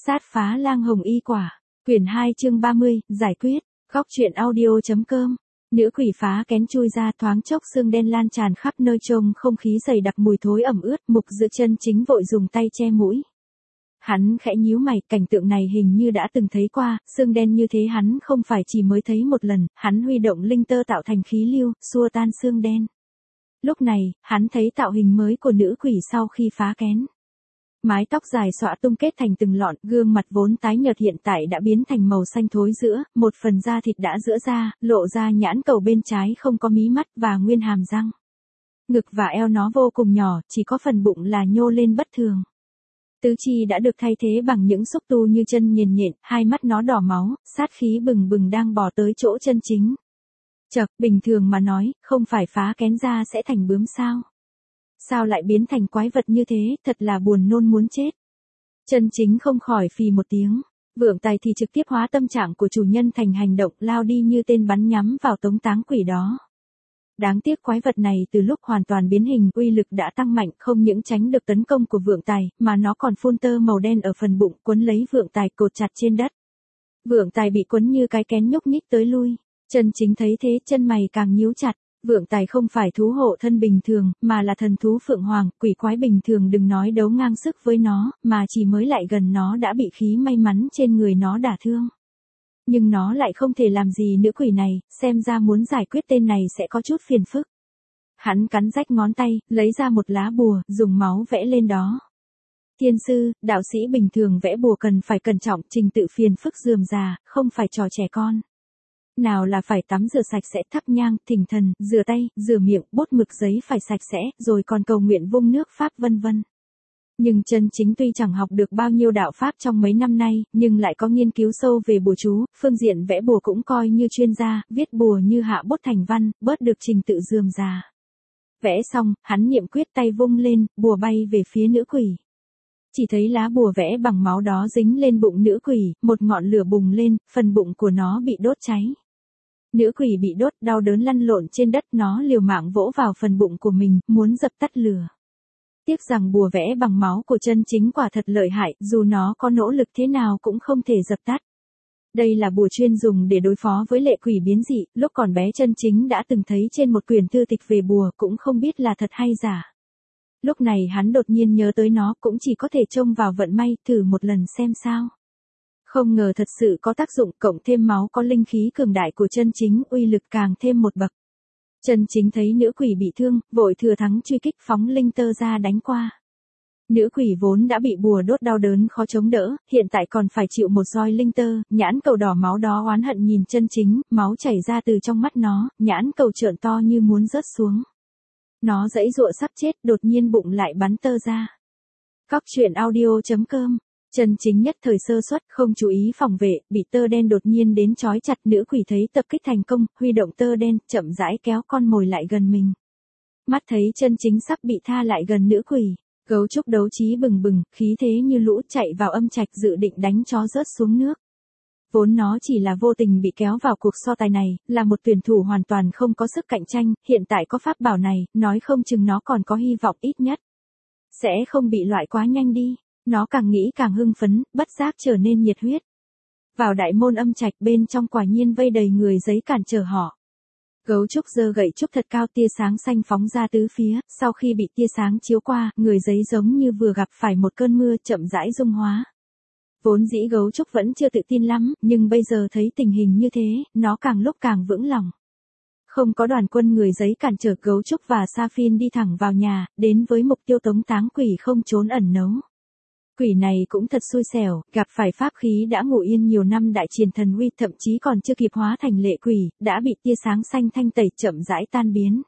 Sát phá lang hồng y quả. Quyển 2 chương 30, giải quyết. Góc truyện audio.com. Nữ quỷ phá kén chui ra, thoáng chốc xương đen lan tràn khắp nơi, trông không khí dày đặc mùi thối ẩm ướt. Mục Dự chân chính vội dùng tay che mũi. Hắn khẽ nhíu mày, cảnh tượng này hình như đã từng thấy qua, xương đen như thế hắn không phải chỉ mới thấy một lần. Hắn huy động linh tơ tạo thành khí lưu, xua tan xương đen. Lúc này, hắn thấy tạo hình mới của nữ quỷ sau khi phá kén. Mái tóc dài xõa tung kết thành từng lọn, gương mặt vốn tái nhợt hiện tại đã biến thành màu xanh thối giữa, một phần da thịt đã giãn ra, lộ ra nhãn cầu bên trái không có mí mắt và nguyên hàm răng. Ngực và eo nó vô cùng nhỏ, chỉ có phần bụng là nhô lên bất thường. Tứ chi đã được thay thế bằng những xúc tu như chân nhện nhện, hai mắt nó đỏ máu, sát khí bừng bừng đang bò tới chỗ chân chính. Chậc, bình thường mà nói, không phải phá kén ra sẽ thành bướm sao? Sao lại biến thành quái vật như thế, thật là buồn nôn muốn chết. Chân chính không khỏi phì một tiếng. Vượng Tài thì trực tiếp hóa tâm trạng của chủ nhân thành hành động, lao đi như tên bắn nhắm vào tống táng quỷ đó. Đáng tiếc quái vật này từ lúc hoàn toàn biến hình, uy lực đã tăng mạnh, không những tránh được tấn công của Vượng Tài, mà nó còn phun tơ màu đen ở phần bụng, quấn lấy Vượng Tài cột chặt trên đất. Vượng Tài bị quấn như cái kén nhúc nhích tới lui. Chân chính thấy thế, chân mày càng nhíu chặt. Vượng Tài không phải thú hộ thân bình thường, mà là thần thú phượng hoàng, quỷ quái bình thường đừng nói đấu ngang sức với nó, mà chỉ mới lại gần nó đã bị khí may mắn trên người nó đả thương. Nhưng nó lại không thể làm gì nữ quỷ này, xem ra muốn giải quyết tên này sẽ có chút phiền phức. Hắn cắn rách ngón tay, lấy ra một lá bùa, dùng máu vẽ lên đó. Thiên sư, đạo sĩ bình thường vẽ bùa cần phải cẩn trọng, trình tự phiền phức rườm rà, không phải trò trẻ con. Nào là phải tắm rửa sạch sẽ, thắp nhang, thỉnh thần, rửa tay, rửa miệng, bút mực giấy phải sạch sẽ, rồi còn cầu nguyện vung nước pháp vân vân. Nhưng chân chính tuy chẳng học được bao nhiêu đạo pháp trong mấy năm nay, nhưng lại có nghiên cứu sâu về bùa chú, phương diện vẽ bùa cũng coi như chuyên gia, viết bùa như hạ bút thành văn, bớt được trình tự rườm rà. Vẽ xong, hắn niệm quyết tay vung lên, bùa bay về phía nữ quỷ. Chỉ thấy lá bùa vẽ bằng máu đó dính lên bụng nữ quỷ, một ngọn lửa bùng lên, phần bụng của nó bị đốt cháy. Nữ quỷ bị đốt, đau đớn lăn lộn trên đất, nó liều mạng vỗ vào phần bụng của mình, muốn dập tắt lửa. Tiếc rằng bùa vẽ bằng máu của chân chính quả thật lợi hại, dù nó có nỗ lực thế nào cũng không thể dập tắt. Đây là bùa chuyên dùng để đối phó với lệ quỷ biến dị, lúc còn bé chân chính đã từng thấy trên một quyển thư tịch về bùa, cũng không biết là thật hay giả. Lúc này hắn đột nhiên nhớ tới nó, cũng chỉ có thể trông vào vận may, thử một lần xem sao. Không ngờ thật sự có tác dụng, cộng thêm máu có linh khí cường đại của chân chính, uy lực càng thêm một bậc. Chân chính thấy nữ quỷ bị thương, vội thừa thắng truy kích, phóng linh tơ ra đánh qua. Nữ quỷ vốn đã bị bùa đốt đau đớn khó chống đỡ, hiện tại còn phải chịu một roi linh tơ, nhãn cầu đỏ máu đó oán hận nhìn chân chính, máu chảy ra từ trong mắt nó, nhãn cầu trợn to như muốn rớt xuống. Nó giãy giụa sắp chết, đột nhiên bụng lại bắn tơ ra. Góc truyện audio.com. Chân chính nhất thời sơ suất, không chú ý phòng vệ, bị tơ đen đột nhiên đến trói chặt. Nữ quỷ thấy tập kích thành công, huy động tơ đen, chậm rãi kéo con mồi lại gần mình. Mắt thấy chân chính sắp bị tha lại gần nữ quỷ, gấu trúc đấu trí bừng bừng, khí thế như lũ chạy vào âm trạch, dự định đánh chó rớt xuống nước. Vốn nó chỉ là vô tình bị kéo vào cuộc so tài này, là một tuyển thủ hoàn toàn không có sức cạnh tranh, hiện tại có pháp bảo này, nói không chừng nó còn có hy vọng ít nhất. Sẽ không bị loại quá nhanh đi. Nó càng nghĩ càng hưng phấn, bất giác trở nên nhiệt huyết. Vào đại môn âm trạch, bên trong quả nhiên vây đầy người giấy cản trở họ. Gấu trúc giơ gậy trúc thật cao, tia sáng xanh phóng ra tứ phía, sau khi bị tia sáng chiếu qua, người giấy giống như vừa gặp phải một cơn mưa, chậm rãi dung hóa. Vốn dĩ gấu trúc vẫn chưa tự tin lắm, nhưng bây giờ thấy tình hình như thế, nó càng lúc càng vững lòng. Không có đoàn quân người giấy cản trở, gấu trúc và Sa-phin đi thẳng vào nhà, đến với mục tiêu tống táng quỷ không trốn ẩn nấu. Quỷ này cũng thật xui xẻo, gặp phải pháp khí đã ngủ yên nhiều năm đại triền thần uy, thậm chí còn chưa kịp hóa thành lệ quỷ, đã bị tia sáng xanh thanh tẩy, chậm rãi tan biến.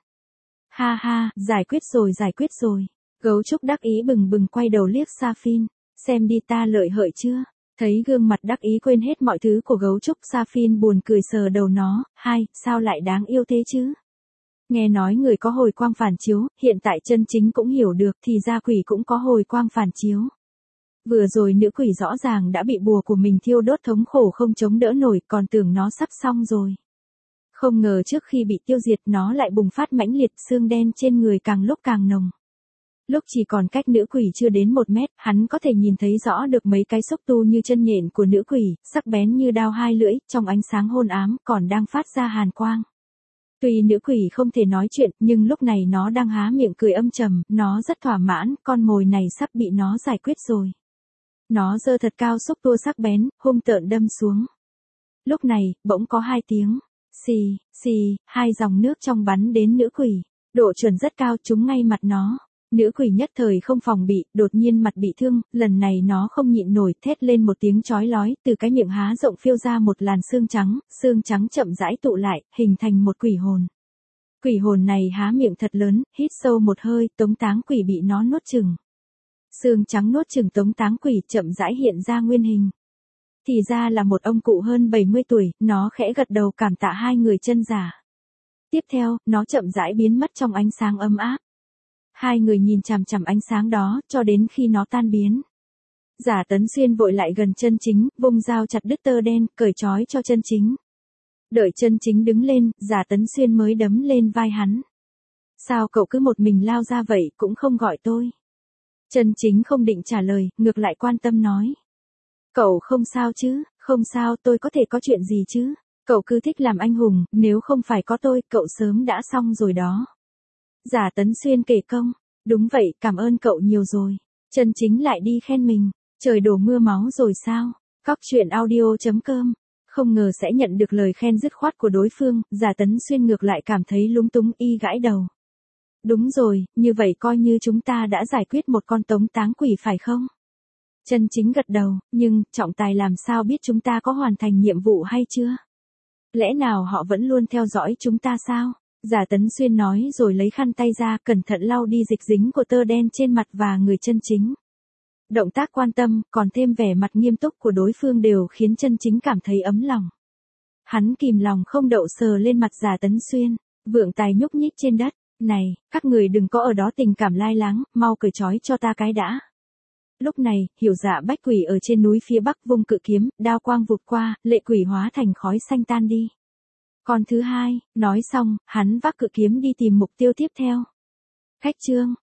Ha ha, giải quyết rồi. Gấu trúc đắc ý bừng bừng quay đầu liếc Sa-phin, xem đi ta lợi hợi chưa? Thấy gương mặt đắc ý quên hết mọi thứ của gấu trúc, Sa-phin buồn cười sờ đầu nó, sao lại đáng yêu thế chứ? Nghe nói người có hồi quang phản chiếu, hiện tại chân chính cũng hiểu được, thì ra quỷ cũng có hồi quang phản chiếu. Vừa rồi nữ quỷ rõ ràng đã bị bùa của mình thiêu đốt thống khổ không chống đỡ nổi, còn tưởng nó sắp xong rồi. Không ngờ trước khi bị tiêu diệt nó lại bùng phát mãnh liệt, xương đen trên người càng lúc càng nồng. Lúc chỉ còn cách nữ quỷ chưa đến 1 mét, hắn có thể nhìn thấy rõ được mấy cái xúc tu như chân nhện của nữ quỷ, sắc bén như đao hai lưỡi, trong ánh sáng hôn ám, còn đang phát ra hàn quang. Tuy nữ quỷ không thể nói chuyện, nhưng lúc này nó đang há miệng cười âm trầm, nó rất thỏa mãn, con mồi này sắp bị nó giải quyết rồi. Nó giơ thật cao xúc tua sắc bén, hung tợn đâm xuống. Lúc này, bỗng có 2 tiếng. Xì, xì, 2 dòng nước trong bắn đến nữ quỷ. Độ chuẩn rất cao, trúng ngay mặt nó. Nữ quỷ nhất thời không phòng bị, đột nhiên mặt bị thương, lần này nó không nhịn nổi, thét lên một tiếng chói lói, từ cái miệng há rộng phiêu ra một làn xương trắng chậm rãi tụ lại, hình thành một quỷ hồn. Quỷ hồn này há miệng thật lớn, hít sâu một hơi, Tống Táng Quỷ bị nó nuốt chửng. Xương trắng nuốt chửng Tống Táng Quỷ chậm rãi hiện ra nguyên hình. Thì ra là một ông cụ hơn 70 tuổi, nó khẽ gật đầu cảm tạ 2 người chân giả. Tiếp theo, nó chậm rãi biến mất trong ánh sáng ấm áp. 2 người nhìn chằm chằm ánh sáng đó, cho đến khi nó tan biến. Giả Tấn Xuyên vội lại gần Chân Chính, vung dao chặt đứt tơ đen, cởi trói cho Chân Chính. Đợi Chân Chính đứng lên, Giả Tấn Xuyên mới đấm lên vai hắn. Sao cậu cứ một mình lao ra vậy, cũng không gọi tôi? Chân Chính không định trả lời, ngược lại quan tâm nói. Cậu không sao chứ? Không sao, tôi có thể có chuyện gì chứ? Cậu cứ thích làm anh hùng, nếu không phải có tôi, cậu sớm đã xong rồi đó. Giả Tấn Xuyên kể công. Đúng vậy, cảm ơn cậu nhiều rồi. Chân Chính lại đi khen mình. Trời đổ mưa máu rồi sao? Cóc truyện audio.com. Không ngờ sẽ nhận được lời khen dứt khoát của đối phương, Giả Tấn Xuyên ngược lại cảm thấy lúng túng, y gãi đầu. Đúng rồi, như vậy coi như chúng ta đã giải quyết một con Tống Táng Quỷ phải không? Chân Chính gật đầu, nhưng, trọng tài làm sao biết chúng ta có hoàn thành nhiệm vụ hay chưa? Lẽ nào họ vẫn luôn theo dõi chúng ta sao? Giả Tấn Xuyên nói rồi lấy khăn tay ra, cẩn thận lau đi dịch dính của tơ đen trên mặt và người Chân Chính. Động tác quan tâm, còn thêm vẻ mặt nghiêm túc của đối phương đều khiến Chân Chính cảm thấy ấm lòng. Hắn kìm lòng không đậu sờ lên mặt Giả Tấn Xuyên, vượng tài nhúc nhích trên đất. Này, các người đừng có ở đó tình cảm lai láng, mau cởi trói cho ta cái đã. Lúc này, Hiểu Dạ Bách Quỷ ở trên núi phía bắc vung cự kiếm, đao quang vụt qua, lệ quỷ hóa thành khói xanh tan đi. Con thứ hai, nói xong, hắn vác cự kiếm đi tìm mục tiêu tiếp theo. Khách trương,